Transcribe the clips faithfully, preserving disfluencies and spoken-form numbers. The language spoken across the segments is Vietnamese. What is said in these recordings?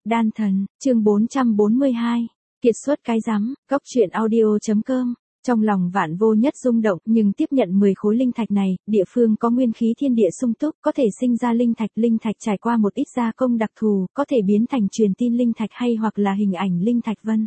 Đan thần, chương bốn trăm bốn mươi hai. Kiệt xuất cái rắm, góc truyện audio.com. Trong lòng Vạn Vô Nhất rung động, nhưng tiếp nhận mười khối linh thạch này, địa phương có nguyên khí thiên địa sung túc, có thể sinh ra linh thạch, linh thạch trải qua một ít gia công đặc thù, có thể biến thành truyền tin linh thạch hay hoặc là hình ảnh linh thạch vân.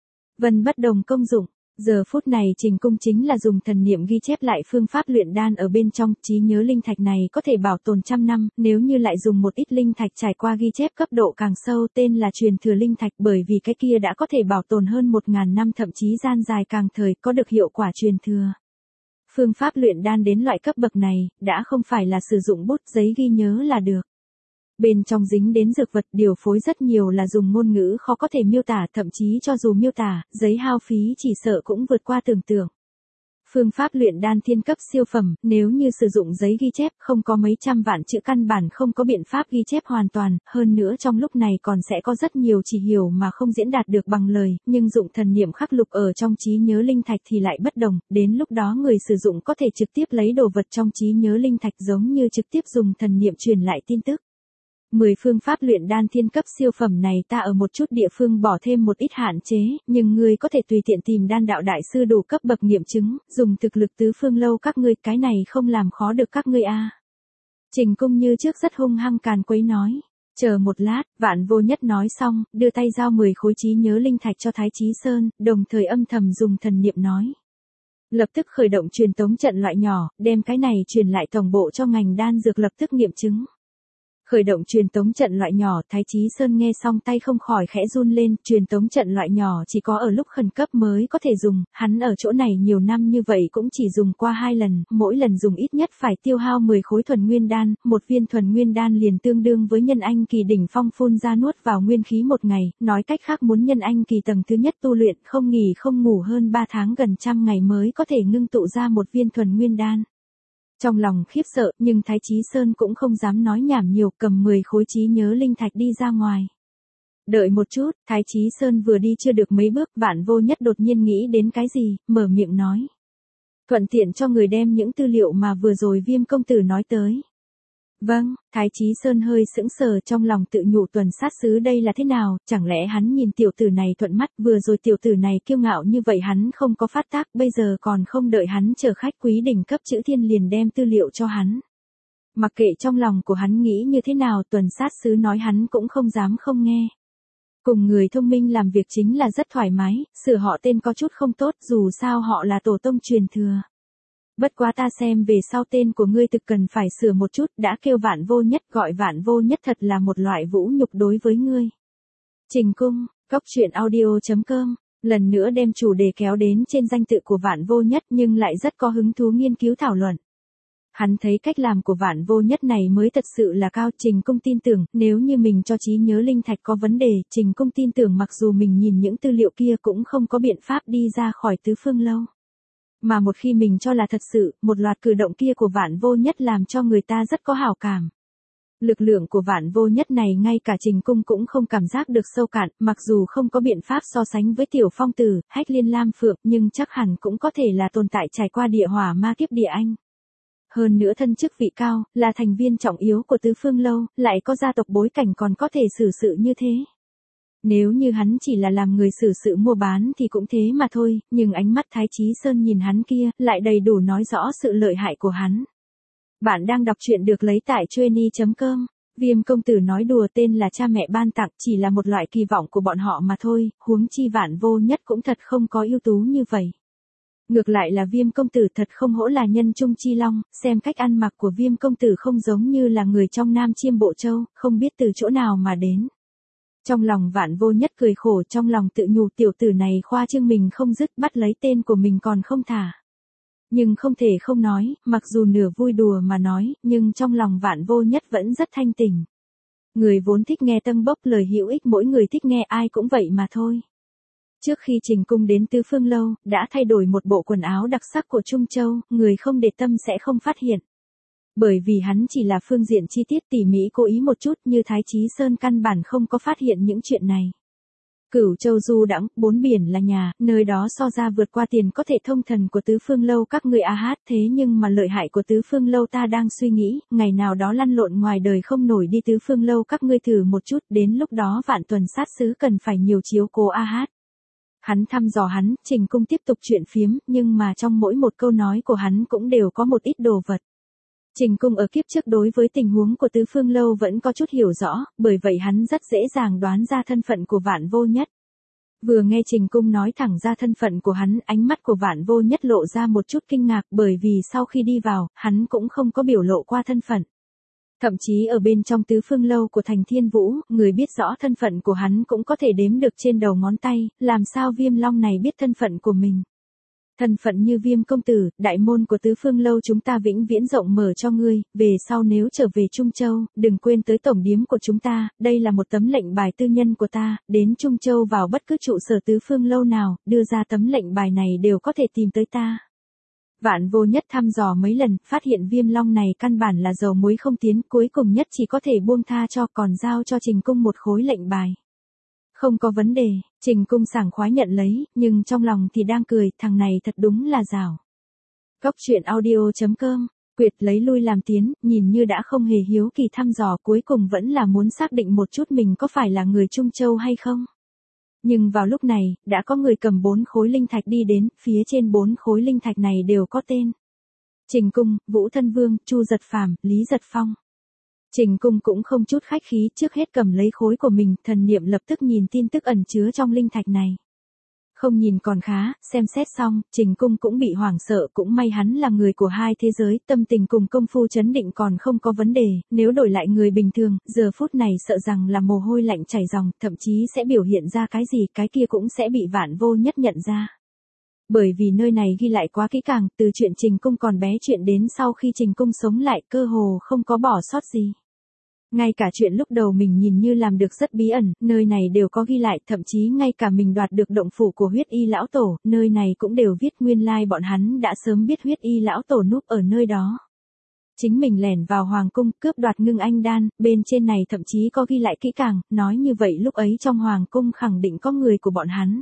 Vân bất đồng công dụng. Giờ phút này Trình Cung chính là dùng thần niệm ghi chép lại phương pháp luyện đan ở bên trong, trí nhớ linh thạch này có thể bảo tồn trăm năm, nếu như lại dùng một ít linh thạch trải qua ghi chép cấp độ càng sâu, tên là truyền thừa linh thạch, bởi vì cái kia đã có thể bảo tồn hơn một ngàn năm, thậm chí gian dài càng thời, có được hiệu quả truyền thừa. Phương pháp luyện đan đến loại cấp bậc này, đã không phải là sử dụng bút giấy ghi nhớ là được. Bên trong dính đến dược vật, điều phối rất nhiều là dùng ngôn ngữ khó có thể miêu tả, thậm chí cho dù miêu tả, giấy hao phí chỉ sợ cũng vượt qua tưởng tượng. Phương pháp luyện đan thiên cấp siêu phẩm, nếu như sử dụng giấy ghi chép, không có mấy trăm vạn chữ căn bản không có biện pháp ghi chép hoàn toàn, hơn nữa trong lúc này còn sẽ có rất nhiều chỉ hiểu mà không diễn đạt được bằng lời, nhưng dụng thần niệm khắc lục ở trong trí nhớ linh thạch thì lại bất đồng, đến lúc đó người sử dụng có thể trực tiếp lấy đồ vật trong trí nhớ linh thạch giống như trực tiếp dùng thần niệm truyền lại tin tức. mười phương pháp luyện đan thiên cấp siêu phẩm này ta ở một chút địa phương bỏ thêm một ít hạn chế, nhưng ngươi có thể tùy tiện tìm đan đạo đại sư đủ cấp bậc nghiệm chứng, dùng thực lực tứ phương lâu các ngươi, cái này không làm khó được các ngươi a. À. Trình Cung như trước rất hung hăng càn quấy nói. Chờ một lát, Vạn Vô Nhất nói xong, đưa tay giao mười khối trí nhớ linh thạch cho Thái Chí Sơn, đồng thời âm thầm dùng thần niệm nói. Lập tức khởi động truyền tống trận loại nhỏ, đem cái này truyền lại tổng bộ cho ngành đan dược lập tức nghiệm chứng. Khởi động truyền tống trận loại nhỏ, Thái Chí Sơn nghe xong tay không khỏi khẽ run lên, truyền tống trận loại nhỏ chỉ có ở lúc khẩn cấp mới có thể dùng, hắn ở chỗ này nhiều năm như vậy cũng chỉ dùng qua hai lần, mỗi lần dùng ít nhất phải tiêu hao mười khối thuần nguyên đan, một viên thuần nguyên đan liền tương đương với nhân anh kỳ đỉnh phong phun ra nuốt vào nguyên khí một ngày, nói cách khác muốn nhân anh kỳ tầng thứ nhất tu luyện không nghỉ không ngủ hơn ba tháng gần trăm ngày mới có thể ngưng tụ ra một viên thuần nguyên đan. Trong lòng khiếp sợ, nhưng Thái Chí Sơn cũng không dám nói nhảm nhiều, cầm mười khối trí nhớ linh thạch đi ra ngoài. Đợi một chút, Thái Chí Sơn vừa đi chưa được mấy bước, Vạn Vô Nhất đột nhiên nghĩ đến cái gì, mở miệng nói. Thuận tiện cho người đem những tư liệu mà vừa rồi Viêm công tử nói tới. Vâng, Thái Chí Sơn hơi sững sờ, trong lòng tự nhủ tuần sát sứ đây là thế nào, chẳng lẽ hắn nhìn tiểu tử này thuận mắt, vừa rồi tiểu tử này kiêu ngạo như vậy hắn không có phát tác, bây giờ còn không đợi hắn chờ khách quý đỉnh cấp chữ thiên liền đem tư liệu cho hắn. Mặc kệ trong lòng của hắn nghĩ như thế nào, tuần sát sứ nói hắn cũng không dám không nghe. Cùng người thông minh làm việc chính là rất thoải mái, sửa họ tên có chút không tốt, dù sao họ là tổ tông truyền thừa. Bất quá ta xem về sau tên của ngươi thực cần phải sửa một chút, đã kêu Vạn Vô Nhất, gọi Vạn Vô Nhất thật là một loại vũ nhục đối với ngươi. Trình Cung, góc truyện audio.com, lần nữa đem chủ đề kéo đến trên danh tự của Vạn Vô Nhất nhưng lại rất có hứng thú nghiên cứu thảo luận. Hắn thấy cách làm của Vạn Vô Nhất này mới thật sự là cao. Trình Cung tin tưởng, nếu như mình cho trí nhớ linh thạch có vấn đề, Trình Cung tin tưởng mặc dù mình nhìn những tư liệu kia cũng không có biện pháp đi ra khỏi tứ phương lâu. Mà một khi mình cho là thật sự, một loạt cử động kia của Vạn Vô Nhất làm cho người ta rất có hảo cảm. Lực lượng của Vạn Vô Nhất này ngay cả Trình Cung cũng không cảm giác được sâu cạn, mặc dù không có biện pháp so sánh với Tiểu Phong Tử, Hách Liên Lam Phượng, nhưng chắc hẳn cũng có thể là tồn tại trải qua địa hỏa ma kiếp địa anh. Hơn nữa thân chức vị cao, là thành viên trọng yếu của tứ phương lâu, lại có gia tộc bối cảnh còn có thể xử sự như thế. Nếu như hắn chỉ là làm người xử sự mua bán thì cũng thế mà thôi, nhưng ánh mắt Thái Chí Sơn nhìn hắn kia, lại đầy đủ nói rõ sự lợi hại của hắn. Bạn đang đọc truyện được lấy tại chueny chấm com. Viêm công tử nói đùa, tên là cha mẹ ban tặng, chỉ là một loại kỳ vọng của bọn họ mà thôi, huống chi Vạn Vô Nhất cũng thật không có ưu tú như vậy. Ngược lại là Viêm công tử thật không hổ là nhân trung chi long, xem cách ăn mặc của Viêm công tử không giống như là người trong Nam Chiêm Bộ Châu, không biết từ chỗ nào mà đến. Trong lòng Vạn Vô Nhất cười khổ, trong lòng tự nhủ tiểu tử này khoa trương mình không dứt, bắt lấy tên của mình còn không thả. Nhưng không thể không nói, mặc dù nửa vui đùa mà nói, nhưng trong lòng Vạn Vô Nhất vẫn rất thanh tỉnh. Người vốn thích nghe tâng bốc lời hữu ích, mỗi người thích nghe ai cũng vậy mà thôi. Trước khi Trình Cung đến Tứ Phương Lâu, đã thay đổi một bộ quần áo đặc sắc của Trung Châu, người không để tâm sẽ không phát hiện. Bởi vì hắn chỉ là phương diện chi tiết tỉ mỉ cố ý một chút, như Thái Chí Sơn căn bản không có phát hiện những chuyện này. Cửu châu du đãng, bốn biển là nhà, nơi đó so ra vượt qua tiền có thể thông thần của tứ phương lâu các ngươi a hát, thế nhưng mà lợi hại của tứ phương lâu ta đang suy nghĩ, ngày nào đó lăn lộn ngoài đời không nổi đi tứ phương lâu các ngươi thử một chút, đến lúc đó vạn tuần sát sứ cần phải nhiều chiếu cố a hát. Hắn thăm dò hắn, Trình Cung tiếp tục chuyện phiếm, nhưng mà trong mỗi một câu nói của hắn cũng đều có một ít đồ vật. Trình Cung ở kiếp trước đối với tình huống của tứ phương lâu vẫn có chút hiểu rõ, bởi vậy hắn rất dễ dàng đoán ra thân phận của Vạn Vô Nhất. Vừa nghe Trình Cung nói thẳng ra thân phận của hắn, ánh mắt của Vạn Vô Nhất lộ ra một chút kinh ngạc, bởi vì sau khi đi vào, hắn cũng không có biểu lộ qua thân phận. Thậm chí ở bên trong tứ phương lâu của Thành Thiên Vũ, người biết rõ thân phận của hắn cũng có thể đếm được trên đầu ngón tay, làm sao Viêm Long này biết thân phận của mình. Thân phận như Viêm công tử, đại môn của tứ phương lâu chúng ta vĩnh viễn rộng mở cho ngươi, về sau nếu trở về Trung Châu, đừng quên tới tổng điếm của chúng ta, đây là một tấm lệnh bài tư nhân của ta, đến Trung Châu vào bất cứ trụ sở tứ phương lâu nào, đưa ra tấm lệnh bài này đều có thể tìm tới ta. Vạn Vô Nhất thăm dò mấy lần, phát hiện Viêm Long này căn bản là dầu muối không tiến, cuối cùng nhất chỉ có thể buông tha cho, còn giao cho Trình Cung một khối lệnh bài. Không có vấn đề, Trình Cung sảng khoái nhận lấy, nhưng trong lòng thì đang cười, thằng này thật đúng là giảo. Góc truyện audio chấm com, Quyệt lấy lui làm tiến, nhìn như đã không hề hiếu kỳ thăm dò, cuối cùng vẫn là muốn xác định một chút mình có phải là người Trung Châu hay không. Nhưng vào lúc này, đã có người cầm bốn khối linh thạch đi đến, phía trên bốn khối linh thạch này đều có tên. Trình Cung, Vũ Thân Vương, Chu Giật Phàm, Lý Giật Phong. Trình Cung cũng không chút khách khí, trước hết cầm lấy khối của mình, thần niệm lập tức nhìn tin tức ẩn chứa trong linh thạch này. Không nhìn còn khá, xem xét xong, Trình Cung cũng bị hoảng sợ, cũng may hắn là người của hai thế giới, tâm tình cùng công phu chấn định còn không có vấn đề, nếu đổi lại người bình thường, giờ phút này sợ rằng là mồ hôi lạnh chảy ròng, thậm chí sẽ biểu hiện ra cái gì, cái kia cũng sẽ bị Vạn Vô Nhất nhận ra. Bởi vì nơi này ghi lại quá kỹ càng, từ chuyện Trình Cung còn bé chuyện đến sau khi Trình Cung sống lại, cơ hồ không có bỏ sót gì. Ngay cả chuyện lúc đầu mình nhìn như làm được rất bí ẩn, nơi này đều có ghi lại, thậm chí ngay cả mình đoạt được động phủ của huyết y lão tổ, nơi này cũng đều viết nguyên lai like bọn hắn đã sớm biết huyết y lão tổ núp ở nơi đó. Chính mình lẻn vào hoàng cung, cướp đoạt ngưng anh đan, bên trên này thậm chí có ghi lại kỹ càng, nói như vậy lúc ấy trong hoàng cung khẳng định có người của bọn hắn.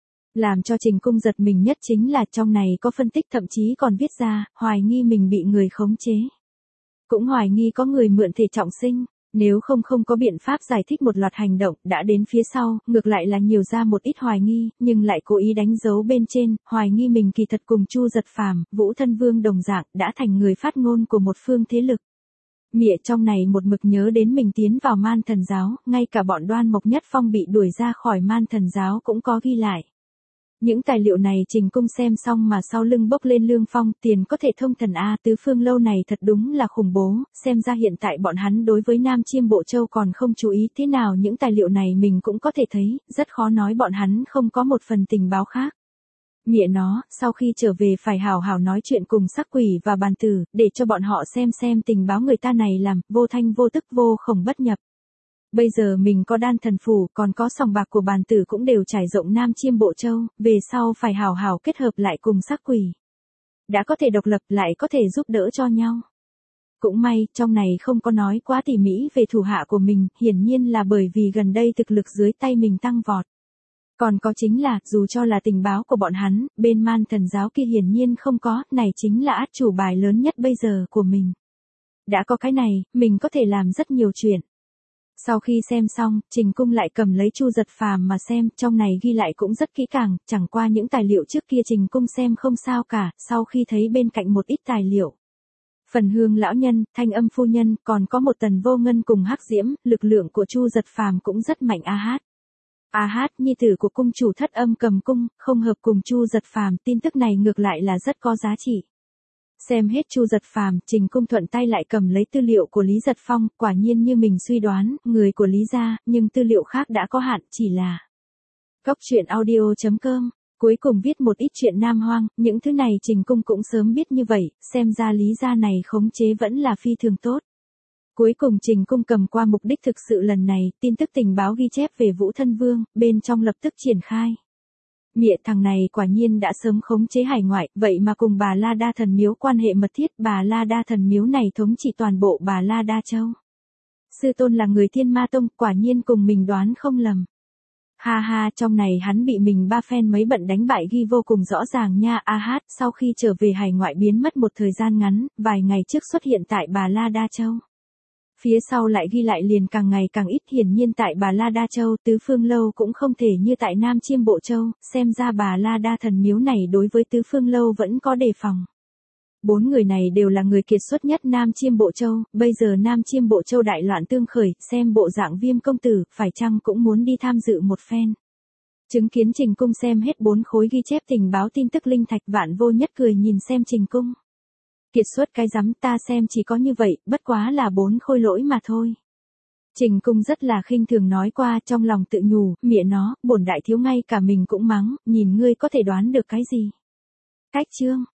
Làm cho Trình Cung giật mình nhất chính là trong này có phân tích, thậm chí còn viết ra, hoài nghi mình bị người khống chế. Cũng hoài nghi có người mượn thể trọng sinh. Nếu không không có biện pháp giải thích một loạt hành động, đã đến phía sau, ngược lại là nhiều ra một ít hoài nghi, nhưng lại cố ý đánh dấu bên trên, hoài nghi mình kỳ thật cùng Chu Giật Phàm, Vũ Thân Vương đồng dạng, đã thành người phát ngôn của một phương thế lực. Mịa trong này một mực nhớ đến mình tiến vào Man Thần Giáo, ngay cả bọn Đoan Mộc Nhất Phong bị đuổi ra khỏi Man Thần Giáo cũng có ghi lại. Những tài liệu này Trình Cung xem xong mà sau lưng bốc lên lương phong, tiền có thể thông thần A, tứ phương lâu này thật đúng là khủng bố, xem ra hiện tại bọn hắn đối với Nam Chiêm Bộ Châu còn không chú ý, thế nào những tài liệu này mình cũng có thể thấy, rất khó nói bọn hắn không có một phần tình báo khác. Mịa nó, sau khi trở về phải hào hào nói chuyện cùng Sắc Quỷ và Bàn Tử, để cho bọn họ xem xem tình báo người ta này làm, vô thanh vô tức vô khổng bất nhập. Bây giờ mình có đan thần phù, còn có sòng bạc của Bàn Tử cũng đều trải rộng Nam Chiêm Bộ Châu, về sau phải hào hào kết hợp lại cùng Sắc Quỷ. Đã có thể độc lập lại có thể giúp đỡ cho nhau. Cũng may, trong này không có nói quá tỉ mỉ về thủ hạ của mình, hiển nhiên là bởi vì gần đây thực lực dưới tay mình tăng vọt. Còn có chính là, dù cho là tình báo của bọn hắn, bên Man Thần Giáo kia hiển nhiên không có, này chính là át chủ bài lớn nhất bây giờ của mình. Đã có cái này, mình có thể làm rất nhiều chuyện. Sau khi xem xong, Trình Cung lại cầm lấy Chu Giật Phàm mà xem, trong này ghi lại cũng rất kỹ càng, chẳng qua những tài liệu trước kia Trình Cung xem không sao cả, sau khi thấy bên cạnh một ít tài liệu. Phần Hương lão nhân, Thanh Âm phu nhân, còn có một Tần Vô Ngân cùng Hắc Diễm, lực lượng của Chu Giật Phàm cũng rất mạnh a hát. A hát, nhi tử của cung chủ Thất Âm Cầm Cung, không hợp cùng Chu Giật Phàm, tin tức này ngược lại là rất có giá trị. Xem hết Chu Giật Phàm, Trình Cung thuận tay lại cầm lấy tư liệu của Lý Giật Phong, quả nhiên như mình suy đoán, người của Lý gia, nhưng tư liệu khác đã có hạn, chỉ là Góc truyện audio chấm com, cuối cùng viết một ít chuyện Nam Hoang, những thứ này Trình Cung cũng sớm biết như vậy, xem ra Lý gia này khống chế vẫn là phi thường tốt. Cuối cùng Trình Cung cầm qua mục đích thực sự lần này, tin tức tình báo ghi chép về Vũ Thân Vương, bên trong lập tức triển khai. Mịa thằng này quả nhiên đã sớm khống chế hải ngoại, vậy mà cùng Bà La Đa Thần Miếu quan hệ mật thiết, Bà La Đa Thần Miếu này thống trị toàn bộ Bà La Đa Châu. Sư tôn là người Thiên Ma Tông, quả nhiên cùng mình đoán không lầm. Ha ha, trong này hắn bị mình ba phen mấy bận đánh bại ghi vô cùng rõ ràng nha. A hát, sau khi trở về hải ngoại biến mất một thời gian ngắn, vài ngày trước xuất hiện tại Bà La Đa Châu. Phía sau lại ghi lại liền càng ngày càng ít, hiển nhiên tại Bà La Đa Châu Tứ Phương Lâu cũng không thể như tại Nam Chiêm Bộ Châu, xem ra Bà La Đa thần miếu này đối với Tứ Phương Lâu vẫn có đề phòng. Bốn người này đều là người kiệt xuất nhất Nam Chiêm Bộ Châu, bây giờ Nam Chiêm Bộ Châu đại loạn tương khởi, xem bộ dạng Viêm công tử, phải chăng cũng muốn đi tham dự một phen. Chứng kiến Trình Cung xem hết bốn khối ghi chép tình báo tin tức linh thạch, Vạn Vô Nhất cười nhìn xem Trình Cung. Kiệt xuất cái rắm, ta xem chỉ có như vậy, bất quá là bốn khôi lỗi mà thôi. Trình Cung rất là khinh thường nói qua, trong lòng tự nhủ, mẹ nó, bổn đại thiếu ngay cả mình cũng mắng, nhìn ngươi có thể đoán được cái gì. Cách chương